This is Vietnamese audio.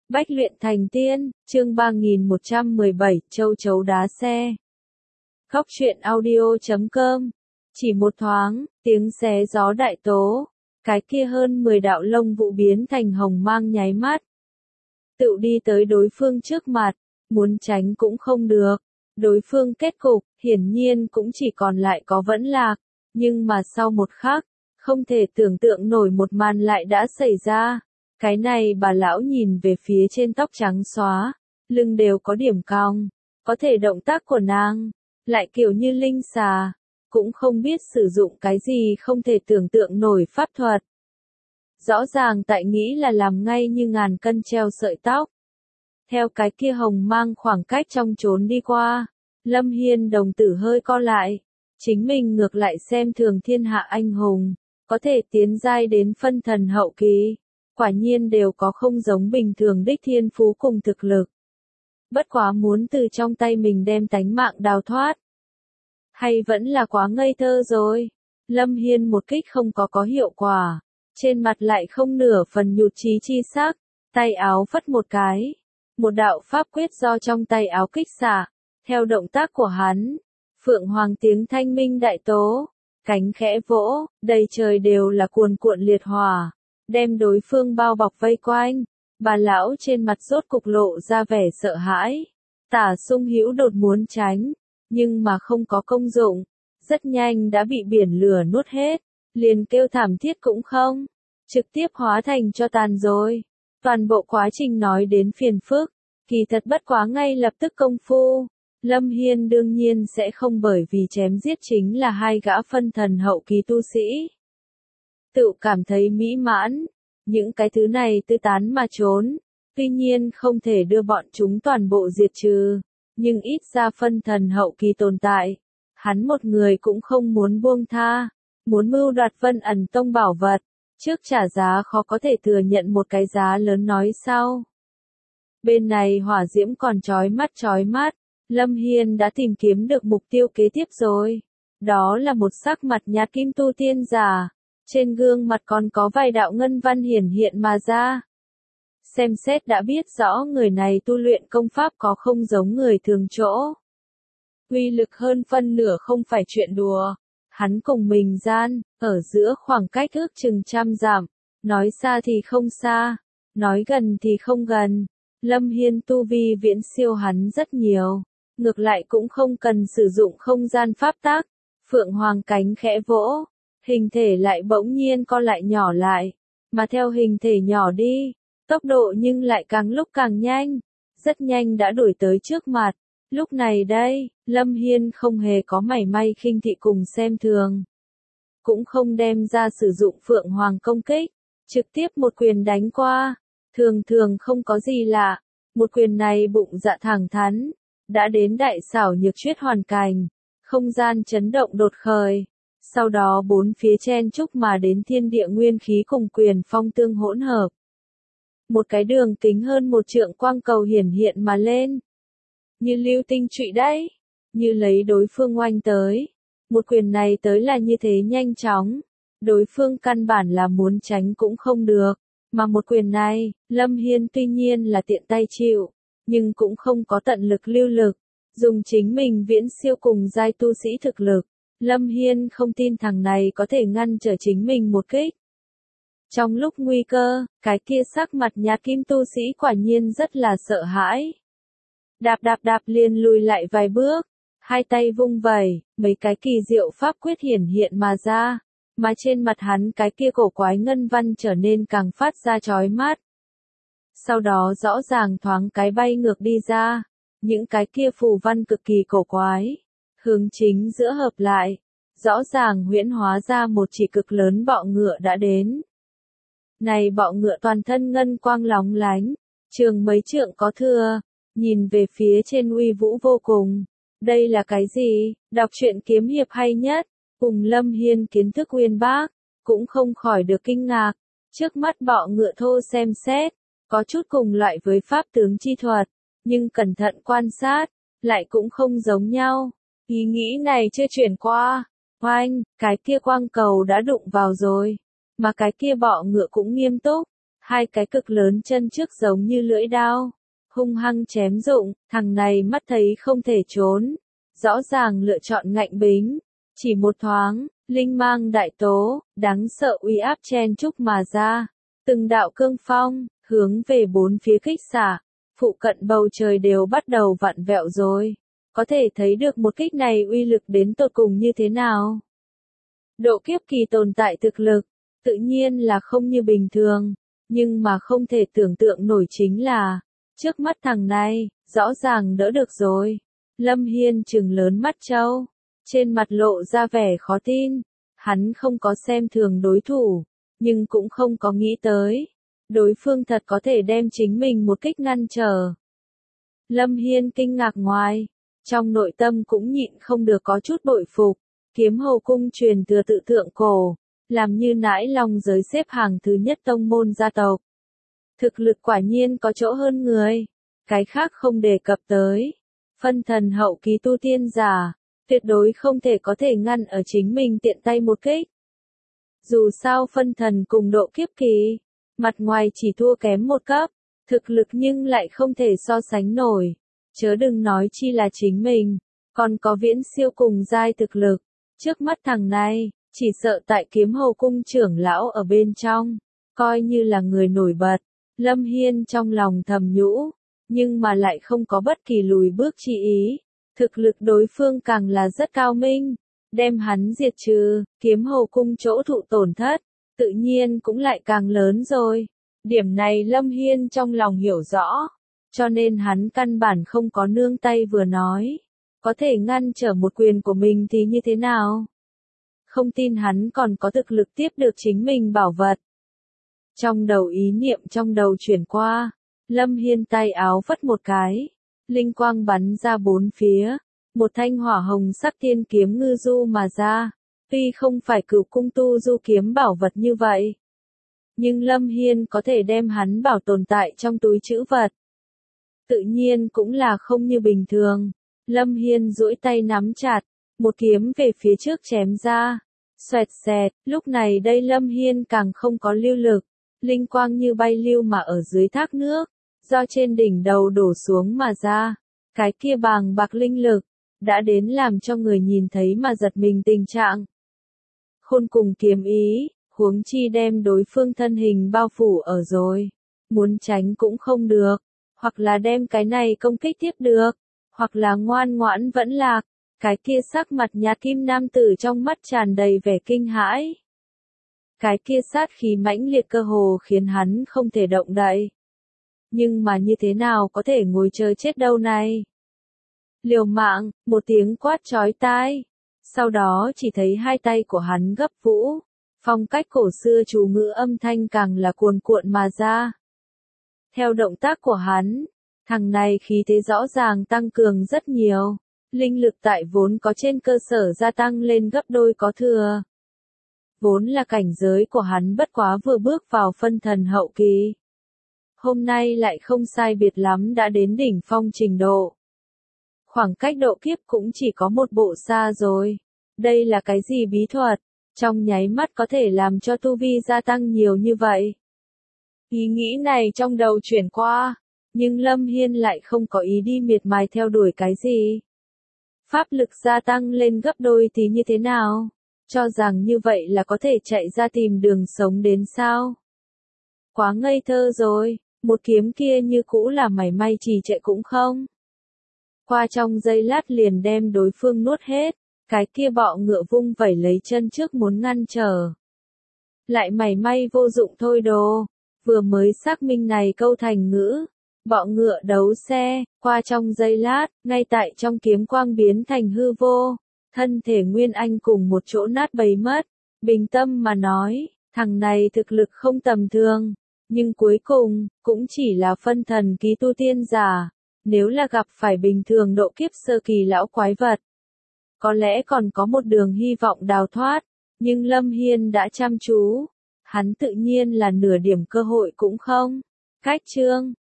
Bách luyện thành tiên, chương 3117, châu chấu đá xe. Khóc truyện audio.com. Chỉ một thoáng, tiếng xé gió đại tố, cái kia hơn 10 đạo lông vụ biến thành hồng mang nháy mắt. Tự đi tới đối phương trước mặt, muốn tránh cũng không được. Đối phương kết cục, hiển nhiên cũng chỉ còn lại có vẫn lạc. Nhưng mà sau một khắc, không thể tưởng tượng nổi một màn lại đã xảy ra. Cái này bà lão nhìn về phía trên tóc trắng xóa, lưng đều có điểm cong, có thể động tác của nàng, lại kiểu như linh xà, cũng không biết sử dụng cái gì không thể tưởng tượng nổi pháp thuật. Rõ ràng tại nghĩ là làm ngay như ngàn cân treo sợi tóc. Theo cái kia hồng mang khoảng cách trong trốn đi qua, Lâm Hiên đồng tử hơi co lại, chính mình ngược lại xem thường thiên hạ anh hùng, có thể tiến giai đến phân thần hậu kỳ. Quả nhiên đều có không giống bình thường đích thiên phú cùng thực lực. Bất quá muốn từ trong tay mình đem tánh mạng đào thoát. Hay vẫn là quá ngây thơ rồi. Lâm Hiên một kích không có hiệu quả. Trên mặt lại không nửa phần nhụt chí chi sắc. Tay áo phất một cái. Một đạo pháp quyết do trong tay áo kích xạ. Theo động tác của hắn. Phượng hoàng tiếng thanh minh đại tố. Cánh khẽ vỗ. Đầy trời đều là cuồn cuộn liệt hỏa. Đem đối phương bao bọc vây quanh, bà lão trên mặt rốt cục lộ ra vẻ sợ hãi. Tả Sung Hữu đột muốn tránh, nhưng mà không có công dụng, rất nhanh đã bị biển lửa nuốt hết, liền kêu thảm thiết cũng không, trực tiếp hóa thành cho tàn rồi. Toàn bộ quá trình nói đến phiền phức, kỳ thật bất quá ngay lập tức công phu. Lâm Hiên đương nhiên sẽ không bởi vì chém giết chính là hai gã phân thần hậu kỳ tu sĩ. Tự cảm thấy mỹ mãn, những cái thứ này tư tán mà trốn, tuy nhiên không thể đưa bọn chúng toàn bộ diệt trừ, nhưng ít ra phân thần hậu kỳ tồn tại, hắn một người cũng không muốn buông tha, muốn mưu đoạt Vân Ẩn Tông bảo vật, trước trả giá khó có thể thừa nhận một cái giá lớn nói sau. Bên này hỏa diễm còn chói mắt, Lâm Hiên đã tìm kiếm được mục tiêu kế tiếp rồi, đó là một sắc mặt nhạt kim tu tiên giả. Trên gương mặt còn có vài đạo ngân văn hiển hiện mà ra. Xem xét đã biết rõ người này tu luyện công pháp có không giống người thường chỗ. Uy lực hơn phân nửa không phải chuyện đùa. Hắn cùng mình gian, ở giữa khoảng cách ước chừng 100 dặm. Nói xa thì không xa, nói gần thì không gần. Lâm Hiên tu vi viễn siêu hắn rất nhiều. Ngược lại cũng không cần sử dụng không gian pháp tắc. Phượng hoàng cánh khẽ vỗ. Hình thể lại bỗng nhiên co lại nhỏ lại, mà theo hình thể nhỏ đi, tốc độ nhưng lại càng lúc càng nhanh, rất nhanh đã đuổi tới trước mặt. Lúc này đây, Lâm Hiên không hề có mảy may khinh thị cùng xem thường, cũng không đem ra sử dụng Phượng Hoàng công kích, trực tiếp một quyền đánh qua, thường không có gì lạ, một quyền này bụng dạ thẳng thắn, đã đến đại xảo nhược chuyết hoàn cảnh, không gian chấn động đột khởi. Sau đó bốn phía chen chúc mà đến thiên địa nguyên khí cùng quyền phong tương hỗn hợp. Một cái đường kính hơn 1 trượng quang cầu hiển hiện mà lên. Như lưu tinh trụy đấy. Như lấy đối phương oanh tới. Một quyền này tới là như thế nhanh chóng. Đối phương căn bản là muốn tránh cũng không được. Mà một quyền này, Lâm Hiên tuy nhiên là tiện tay chịu. Nhưng cũng không có tận lực lưu lực. Dùng chính mình viễn siêu cùng giai tu sĩ thực lực. Lâm Hiên không tin thằng này có thể ngăn trở chính mình một kích. Trong lúc nguy cơ, cái kia sắc mặt nhạt kim tu sĩ quả nhiên rất là sợ hãi. Đạp liền lùi lại vài bước, hai tay vung vẩy, mấy cái kỳ diệu pháp quyết hiển hiện mà ra, mà trên mặt hắn cái kia cổ quái ngân văn trở nên càng phát ra chói mắt. Sau đó rõ ràng thoáng cái bay ngược đi ra, những cái kia phù văn cực kỳ cổ quái. Hướng chính giữa hợp lại, rõ ràng huyễn hóa ra một chỉ cực lớn bọ ngựa đã đến. Này bọ ngựa toàn thân ngân quang lóng lánh, trường mấy trượng có thừa, nhìn về phía trên uy vũ vô cùng. Đây là cái gì? Đọc truyện kiếm hiệp hay nhất, cùng Lâm Hiên kiến thức uyên bác, cũng không khỏi được kinh ngạc. Trước mắt bọ ngựa thô xem xét, có chút cùng loại với pháp tướng chi thuật, nhưng cẩn thận quan sát, lại cũng không giống nhau. Ý nghĩ này chưa chuyển qua, oanh, cái kia quang cầu đã đụng vào rồi, mà cái kia bọ ngựa cũng nghiêm túc, hai cái cực lớn chân trước giống như lưỡi dao, hung hăng chém rụng, thằng này mắt thấy không thể trốn, rõ ràng lựa chọn ngạnh bính, chỉ một thoáng, linh mang đại tố, đáng sợ uy áp chen chúc mà ra, từng đạo cương phong, hướng về bốn phía kích xả, phụ cận bầu trời đều bắt đầu vặn vẹo rồi, có thể thấy được một kích này uy lực đến tột cùng như thế nào. Độ kiếp kỳ tồn tại thực lực, tự nhiên là không như bình thường, nhưng mà không thể tưởng tượng nổi chính là, trước mắt thằng này, rõ ràng đỡ được rồi. Lâm Hiên trừng lớn mắt trâu, trên mặt lộ ra vẻ khó tin, hắn không có xem thường đối thủ, nhưng cũng không có nghĩ tới, đối phương thật có thể đem chính mình một kích ngăn trở. Lâm Hiên kinh ngạc ngoài, trong nội tâm cũng nhịn không được có chút bội phục, Kiếm Hầu cung truyền thừa tự thượng cổ, làm như nãi long giới xếp hàng thứ nhất tông môn gia tộc. Thực lực quả nhiên có chỗ hơn người, cái khác không đề cập tới. Phân thần hậu kỳ tu tiên giả, tuyệt đối không thể có thể ngăn ở chính mình tiện tay một kích. Dù sao phân thần cùng độ kiếp kỳ, mặt ngoài chỉ thua kém một cấp, thực lực nhưng lại không thể so sánh nổi, chớ đừng nói chi là chính mình, còn có viễn siêu cùng giai thực lực. Trước mắt thằng này, chỉ sợ tại Kiếm Hầu cung trưởng lão ở bên trong, coi như là người nổi bật. Lâm Hiên trong lòng thầm nhũ, nhưng mà lại không có bất kỳ lùi bước chi ý. Thực lực đối phương càng là rất cao minh, đem hắn diệt trừ, Kiếm Hầu cung chỗ thụ tổn thất, tự nhiên cũng lại càng lớn rồi. Điểm này Lâm Hiên trong lòng hiểu rõ, cho nên hắn căn bản không có nương tay vừa nói. Có thể ngăn trở một quyền của mình thì như thế nào? Không tin hắn còn có thực lực tiếp được chính mình bảo vật. Trong đầu ý niệm trong đầu chuyển qua, Lâm Hiên tay áo phất một cái, linh quang bắn ra bốn phía, một thanh hỏa hồng sắc thiên kiếm ngư du mà ra, tuy không phải Cửu cung tu du kiếm bảo vật như vậy, nhưng Lâm Hiên có thể đem hắn bảo tồn tại trong túi trữ vật. Tự nhiên cũng là không như bình thường, Lâm Hiên duỗi tay nắm chặt, một kiếm về phía trước chém ra, xoẹt xẹt, lúc này đây Lâm Hiên càng không có lưu lực. Linh quang như bay lưu mà ở dưới thác nước, do trên đỉnh đầu đổ xuống mà ra. Cái kia bàng bạc linh lực, đã đến làm cho người nhìn thấy mà giật mình tình trạng. Khôn cùng kiếm ý, huống chi đem đối phương thân hình bao phủ ở rồi. Muốn tránh cũng không được, hoặc là đem cái này công kích tiếp được, hoặc là ngoan ngoãn vẫn lạc. Cái kia sắc mặt nhạt kim nam tử trong mắt tràn đầy vẻ kinh hãi. Cái kia sát khí mãnh liệt cơ hồ khiến hắn không thể động đậy. Nhưng mà như thế nào có thể ngồi chờ chết đâu này? Liều mạng, một tiếng quát chói tai. Sau đó chỉ thấy hai tay của hắn gấp vũ. Phong cách cổ xưa chú ngữ âm thanh càng là cuồn cuộn mà ra. Theo động tác của hắn, thằng này khí thế rõ ràng tăng cường rất nhiều. Linh lực tại vốn có trên cơ sở gia tăng lên gấp đôi có thừa. Vốn là cảnh giới của hắn bất quá vừa bước vào phân thần hậu kỳ. Hôm nay lại không sai biệt lắm đã đến đỉnh phong trình độ. Khoảng cách độ kiếp cũng chỉ có một bộ xa rồi. Đây là cái gì bí thuật? Trong nháy mắt có thể làm cho tu vi gia tăng nhiều như vậy. Ý nghĩ này trong đầu chuyển qua, nhưng Lâm Hiên lại không có ý đi miệt mài theo đuổi cái gì. Pháp lực gia tăng lên gấp đôi thì như thế nào? Cho rằng như vậy là có thể chạy ra tìm đường sống đến sao? Quá ngây thơ rồi, một kiếm kia như cũ là mảy may trì trệ cũng không. Qua trong giây lát liền đem đối phương nuốt hết, cái kia bọ ngựa vung vẩy lấy chân trước muốn ngăn trở. Lại mảy may vô dụng thôi đồ, vừa mới xác minh này câu thành ngữ. Bọ ngựa đấu xe, qua trong giây lát, ngay tại trong kiếm quang biến thành hư vô. Thân thể Nguyên Anh cùng một chỗ nát bấy mất, bình tâm mà nói, thằng này thực lực không tầm thường, nhưng cuối cùng, cũng chỉ là phân thần ký tu tiên giả, nếu là gặp phải bình thường độ kiếp sơ kỳ lão quái vật. Có lẽ còn có một đường hy vọng đào thoát, nhưng Lâm Hiên đã chăm chú, hắn tự nhiên là nửa điểm cơ hội cũng không. Cách chương